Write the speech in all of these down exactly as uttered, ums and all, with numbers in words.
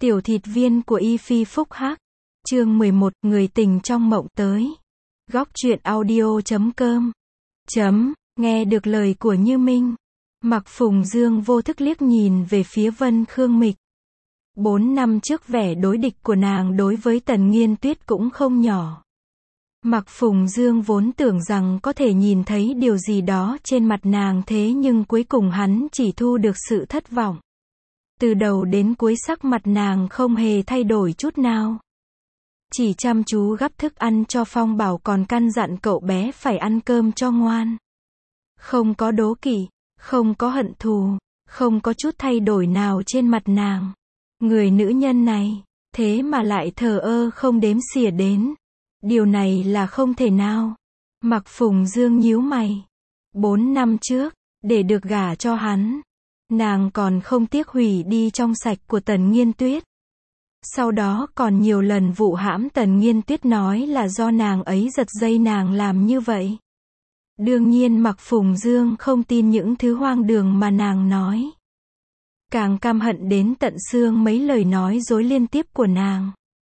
Tiểu thịt viên của Y Phi Phúc Hắc. Chương mười một, người tình trong mộng tới. Góc truyện audio chấm com. Chấm, nghe được lời của Như Minh. Mạc Phùng Dương vô thức liếc nhìn về phía Vân Khương Mịch. Bốn năm trước vẻ đối địch của nàng đối với Tần Nghiên Tuyết cũng không nhỏ. Mạc Phùng Dương vốn tưởng rằng có thể nhìn thấy điều gì đó trên mặt nàng, thế nhưng cuối cùng hắn chỉ thu được sự thất vọng. Từ đầu đến cuối sắc mặt nàng không hề thay đổi chút nào. Chỉ chăm chú gắp thức ăn cho Phong Bảo, còn căn dặn cậu bé phải ăn cơm cho ngoan. Không có đố kỵ, không có hận thù, không có chút thay đổi nào trên mặt nàng. Người nữ nhân này, thế mà lại thờ ơ không đếm xỉa đến. Điều này là không thể nào. Mạc Phùng Dương nhíu mày. Bốn năm trước, để được gả cho hắn, nàng còn không tiếc hủy đi trong sạch của Tần Nghiên Tuyết. Sau đó còn nhiều lần vụ hãm Tần Nghiên Tuyết, nói là do nàng ấy giật dây nàng làm như vậy. Đương nhiên Mạc Phùng Dương không tin những thứ hoang đường mà nàng nói. Càng căm hận đến tận xương mấy lời nói dối liên tiếp của nàng.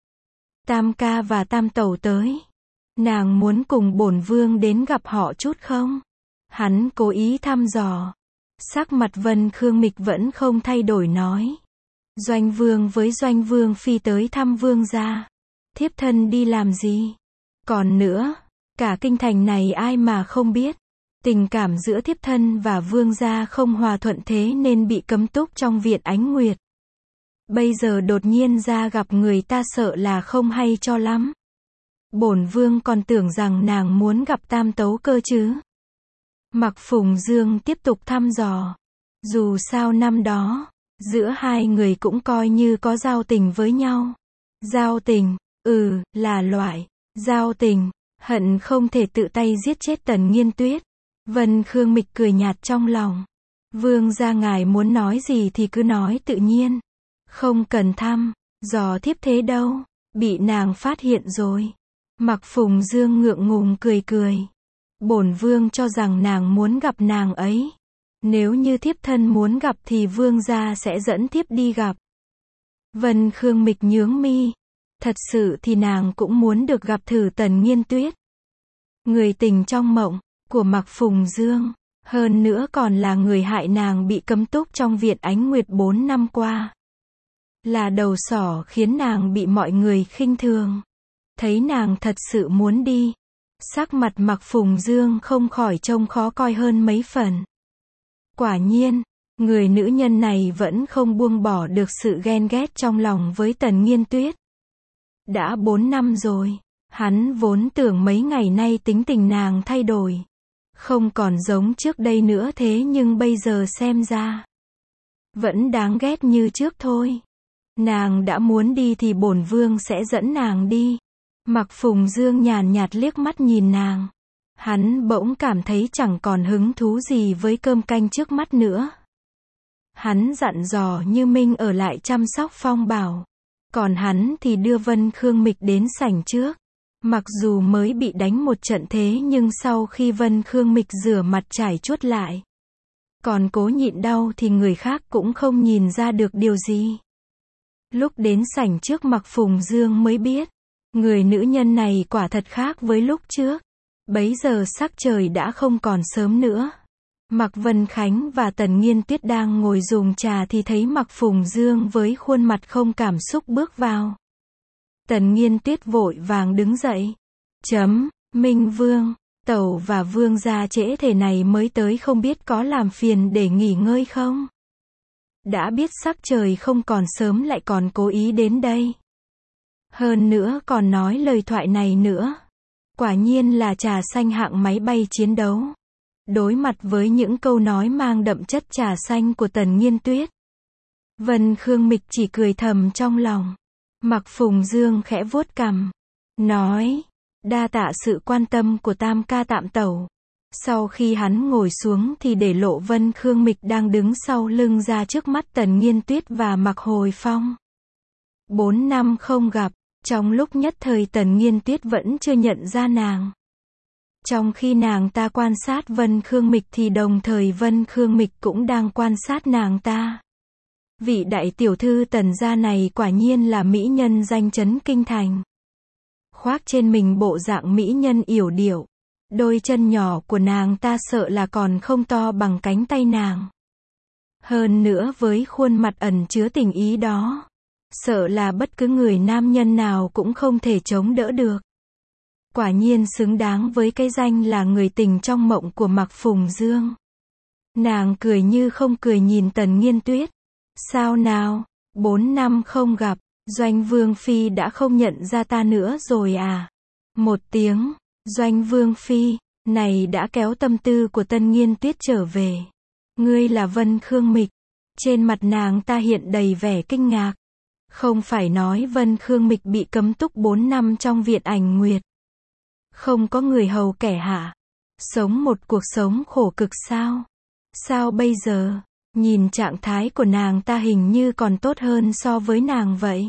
Tam ca và Tam tẩu tới. Nàng muốn cùng bổn vương đến gặp họ chút không? Hắn cố ý thăm dò. Sắc mặt Vân Khương Mịch vẫn không thay đổi, nói. Doanh vương với Doanh vương phi tới thăm vương gia. Thiếp thân đi làm gì? Còn nữa, cả kinh thành này ai mà không biết. Tình cảm giữa thiếp thân và vương gia không hòa thuận, thế nên bị cấm túc trong viện Ánh Nguyệt. Bây giờ đột nhiên ra gặp người ta, sợ là không hay cho lắm. Bổn vương còn tưởng rằng nàng muốn gặp Tam tấu cơ chứ. Mạc Phùng Dương tiếp tục thăm dò. Dù sao năm đó, giữa hai người cũng coi như có giao tình với nhau. Giao tình, ừ, là loại giao tình, hận không thể tự tay giết chết Tần Nghiên Tuyết. Vân Khương Mịch cười nhạt trong lòng. Vương gia ngài muốn nói gì thì cứ nói tự nhiên. Không cần thăm dò thiếp thế đâu. Bị nàng phát hiện rồi. Mạc Phùng Dương ngượng ngùng cười cười. Bổn vương cho rằng nàng muốn gặp nàng ấy. Nếu như thiếp thân muốn gặp thì vương gia sẽ dẫn thiếp đi gặp. Vân Khương Mịch nhướng mi. Thật sự thì nàng cũng muốn được gặp thử Tần Nghiên Tuyết. Người tình trong mộng của Mạc Phùng Dương. Hơn nữa còn là người hại nàng bị cấm túc trong viện Ánh Nguyệt bốn năm qua. Là đầu sỏ khiến nàng bị mọi người khinh thường. Thấy nàng thật sự muốn đi, sắc mặt Mạc Phùng Dương không khỏi trông khó coi hơn mấy phần. Quả nhiên, người nữ nhân này vẫn không buông bỏ được sự ghen ghét trong lòng với Tần Nghiên Tuyết. Đã bốn năm rồi, hắn vốn tưởng mấy ngày nay tính tình nàng thay đổi, không còn giống trước đây nữa, thế nhưng bây giờ xem ra vẫn đáng ghét như trước thôi. Nàng đã muốn đi thì bổn vương sẽ dẫn nàng đi. Mạc Phùng Dương nhàn nhạt liếc mắt nhìn nàng. Hắn bỗng cảm thấy chẳng còn hứng thú gì với cơm canh trước mắt nữa. Hắn dặn dò Như Minh ở lại chăm sóc Phong Bảo. Còn hắn thì đưa Vân Khương Mịch đến sảnh trước. Mặc dù mới bị đánh một trận, thế nhưng sau khi Vân Khương Mịch rửa mặt trải chuốt lại, còn cố nhịn đau thì người khác cũng không nhìn ra được điều gì. Lúc đến sảnh trước, Mạc Phùng Dương mới biết, người nữ nhân này quả thật khác với lúc trước. Bấy giờ sắc trời đã không còn sớm nữa. Mạc Vân Khánh và Tần Nghiên Tuyết đang ngồi dùng trà thì thấy Mạc Phùng Dương với khuôn mặt không cảm xúc bước vào. Tần Nghiên Tuyết vội vàng đứng dậy. Chấm, Minh Vương, tẩu và vương gia trễ thế này mới tới, không biết có làm phiền để nghỉ ngơi không? Đã biết sắc trời không còn sớm lại còn cố ý đến đây. Hơn nữa còn nói lời thoại này nữa. Quả nhiên là trà xanh hạng máy bay chiến đấu. Đối mặt với những câu nói mang đậm chất trà xanh của Tần Nghiên Tuyết, Vân Khương Mịch chỉ cười thầm trong lòng. Mạc Phùng Dương khẽ vuốt cằm, nói, đa tạ sự quan tâm của Tam ca Tam tẩu. Sau khi hắn ngồi xuống thì để lộ Vân Khương Mịch đang đứng sau lưng ra trước mắt Tần Nghiên Tuyết và Mạc Hồi Phong. Bốn năm không gặp, trong lúc nhất thời Tần Nghiên Tuyết vẫn chưa nhận ra nàng. Trong khi nàng ta quan sát Vân Khương Mịch thì đồng thời Vân Khương Mịch cũng đang quan sát nàng ta. Vị đại tiểu thư Tần gia này quả nhiên là mỹ nhân danh chấn kinh thành. Khoác trên mình bộ dạng mỹ nhân yểu điệu. Đôi chân nhỏ của nàng ta sợ là còn không to bằng cánh tay nàng. Hơn nữa với khuôn mặt ẩn chứa tình ý đó, sợ là bất cứ người nam nhân nào cũng không thể chống đỡ được. Quả nhiên xứng đáng với cái danh là người tình trong mộng của Mạc Phùng Dương. Nàng cười như không cười nhìn Tần Nghiên Tuyết. Sao nào, bốn năm không gặp, Doanh Vương Phi đã không nhận ra ta nữa rồi à? Một tiếng, Doanh Vương Phi, này đã kéo tâm tư của Tần Nghiên Tuyết trở về. Ngươi là Vân Khương Mịch. Trên mặt nàng ta hiện đầy vẻ kinh ngạc. Không phải nói Vân Khương Mịch bị cấm túc bốn năm trong viện Ảnh Nguyệt. Không có người hầu kẻ hạ. Sống một cuộc sống khổ cực sao? Sao bây giờ, nhìn trạng thái của nàng ta hình như còn tốt hơn so với nàng vậy.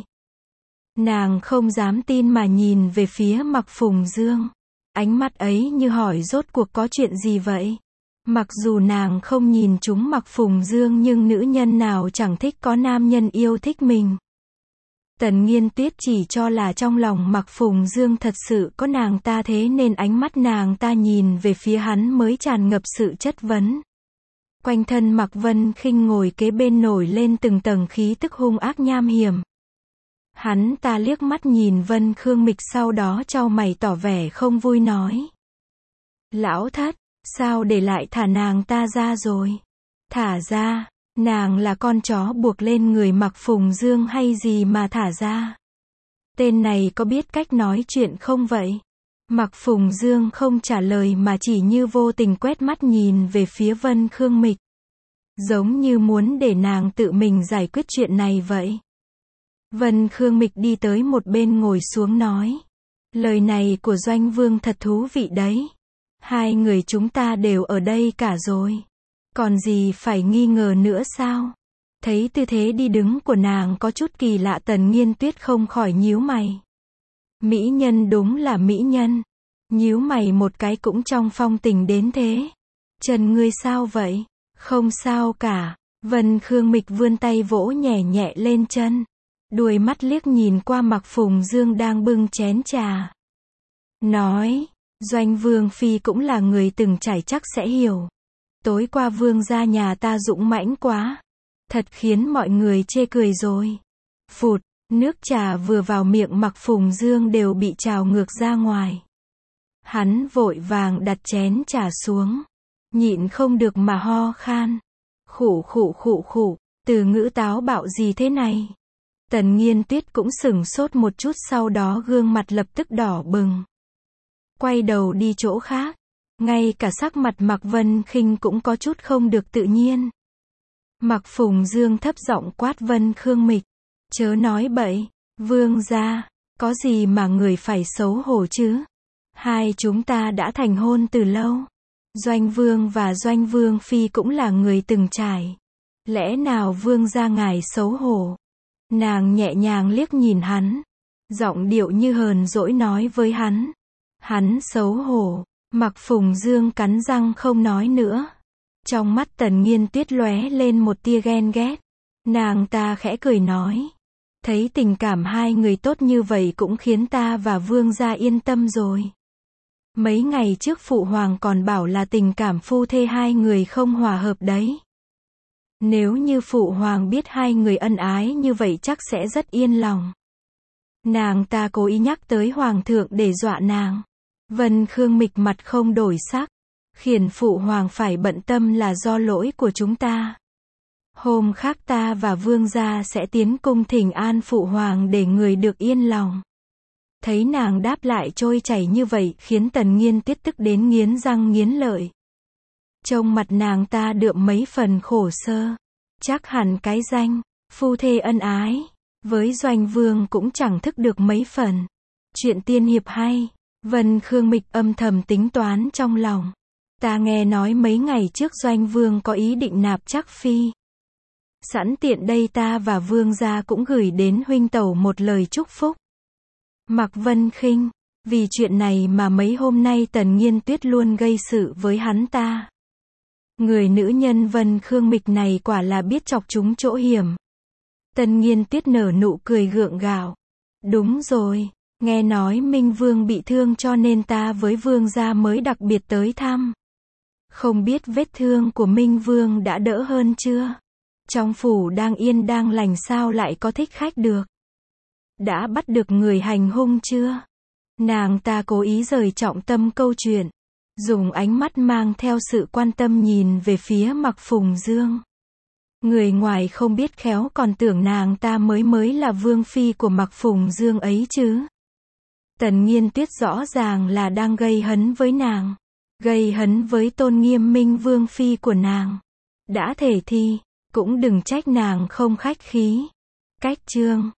Nàng không dám tin mà nhìn về phía Mạc Phùng Dương. Ánh mắt ấy như hỏi rốt cuộc có chuyện gì vậy? Mặc dù nàng không nhìn chúng Mạc Phùng Dương nhưng nữ nhân nào chẳng thích có nam nhân yêu thích mình. Tần Nghiên Tuyết chỉ cho là trong lòng Mạc Phùng Dương thật sự có nàng ta, thế nên ánh mắt nàng ta nhìn về phía hắn mới tràn ngập sự chất vấn. Quanh thân Mạc Vân Khinh ngồi kế bên nổi lên từng tầng khí tức hung ác nham hiểm. Hắn ta liếc mắt nhìn Vân Khương Mịch sau đó chau mày tỏ vẻ không vui nói. Lão thất, sao để lại thả nàng ta ra rồi? Thả ra, nàng là con chó buộc lên người Mạc Phùng Dương hay gì mà thả ra? Tên này có biết cách nói chuyện không vậy? Mạc Phùng Dương không trả lời mà chỉ như vô tình quét mắt nhìn về phía Vân Khương Mịch. Giống như muốn để nàng tự mình giải quyết chuyện này vậy. Vân Khương Mịch đi tới một bên ngồi xuống nói. Lời này của Doanh Vương thật thú vị đấy. Hai người chúng ta đều ở đây cả rồi. Còn gì phải nghi ngờ nữa sao? Thấy tư thế đi đứng của nàng có chút kỳ lạ, Tần Nghiên Tuyết không khỏi nhíu mày. Mỹ nhân đúng là mỹ nhân. Nhíu mày một cái cũng trong phong tình đến thế. Trần ngươi sao vậy? Không sao cả. Vân Khương Mịch vươn tay vỗ nhẹ nhẹ lên chân. Đuôi mắt liếc nhìn qua Mạc Phùng Dương đang bưng chén trà. Nói, Doanh Vương Phi cũng là người từng trải chắc sẽ hiểu. Tối qua vương gia nhà ta dũng mãnh quá. Thật khiến mọi người chê cười rồi. Phụt, nước trà vừa vào miệng Mạc Phùng Dương đều bị trào ngược ra ngoài. Hắn vội vàng đặt chén trà xuống. Nhịn không được mà ho khan. Khụ khụ khụ khụ, từ ngữ táo bạo gì thế này? Tần Nghiên Tuyết cũng sửng sốt một chút, sau đó gương mặt lập tức đỏ bừng. Quay đầu đi chỗ khác. Ngay cả sắc mặt Mạc Vân Khinh cũng có chút không được tự nhiên. Mạc Phùng Dương thấp giọng quát Vân Khương Mịch. Chớ nói bậy, vương gia, có gì mà người phải xấu hổ chứ? Hai chúng ta đã thành hôn từ lâu. Doanh Vương và Doanh Vương Phi cũng là người từng trải. Lẽ nào vương gia ngài xấu hổ? Nàng nhẹ nhàng liếc nhìn hắn. Giọng điệu như hờn dỗi nói với hắn. Hắn xấu hổ. Mạc Phùng Dương cắn răng không nói nữa. Trong mắt Tần Nghiên Tuyết lóe lên một tia ghen ghét. Nàng ta khẽ cười nói. Thấy tình cảm hai người tốt như vậy cũng khiến ta và vương gia yên tâm rồi. Mấy ngày trước phụ hoàng còn bảo là tình cảm phu thê hai người không hòa hợp đấy. Nếu như phụ hoàng biết hai người ân ái như vậy chắc sẽ rất yên lòng. Nàng ta cố ý nhắc tới hoàng thượng để dọa nàng. Vân Khương Mịch mặt không đổi sắc. Khiển phụ hoàng phải bận tâm là do lỗi của chúng ta. Hôm khác ta và vương gia sẽ tiến cung thỉnh an phụ hoàng để người được yên lòng. Thấy nàng đáp lại trôi chảy như vậy khiến Tần Nghiên Tuyết tức đến nghiến răng nghiến lợi. Trông mặt nàng ta đượm mấy phần khổ sơ. Chắc hẳn cái danh phu thê ân ái với Doanh Vương cũng chẳng thức được mấy phần. Chuyện tiên hiệp hay. Vân Khương Mịch âm thầm tính toán trong lòng. Ta nghe nói mấy ngày trước Doanh Vương có ý định nạp Trác Phi. Sẵn tiện đây ta và vương gia cũng gửi đến huynh tẩu một lời chúc phúc. Mạc Vân Khinh, vì chuyện này mà mấy hôm nay Tần Nghiên Tuyết luôn gây sự với hắn ta. Người nữ nhân Vân Khương Mịch này quả là biết chọc trúng chỗ hiểm. Tần Nghiên Tuyết nở nụ cười gượng gạo. Đúng rồi, nghe nói Minh Vương bị thương cho nên ta với Vương gia mới đặc biệt tới thăm. Không biết vết thương của Minh Vương đã đỡ hơn chưa? Trong phủ đang yên đang lành sao lại có thích khách được? Đã bắt được người hành hung chưa? Nàng ta cố ý rời trọng tâm câu chuyện, dùng ánh mắt mang theo sự quan tâm nhìn về phía Mạc Phùng Dương. Người ngoài không biết khéo còn tưởng nàng ta mới mới là vương phi của Mạc Phùng Dương ấy chứ. Tần Nghiên Tuyết rõ ràng là đang gây hấn với nàng, gây hấn với tôn nghiêm Minh Vương phi của nàng. Đã thể thì, cũng đừng trách nàng không khách khí. Cách chương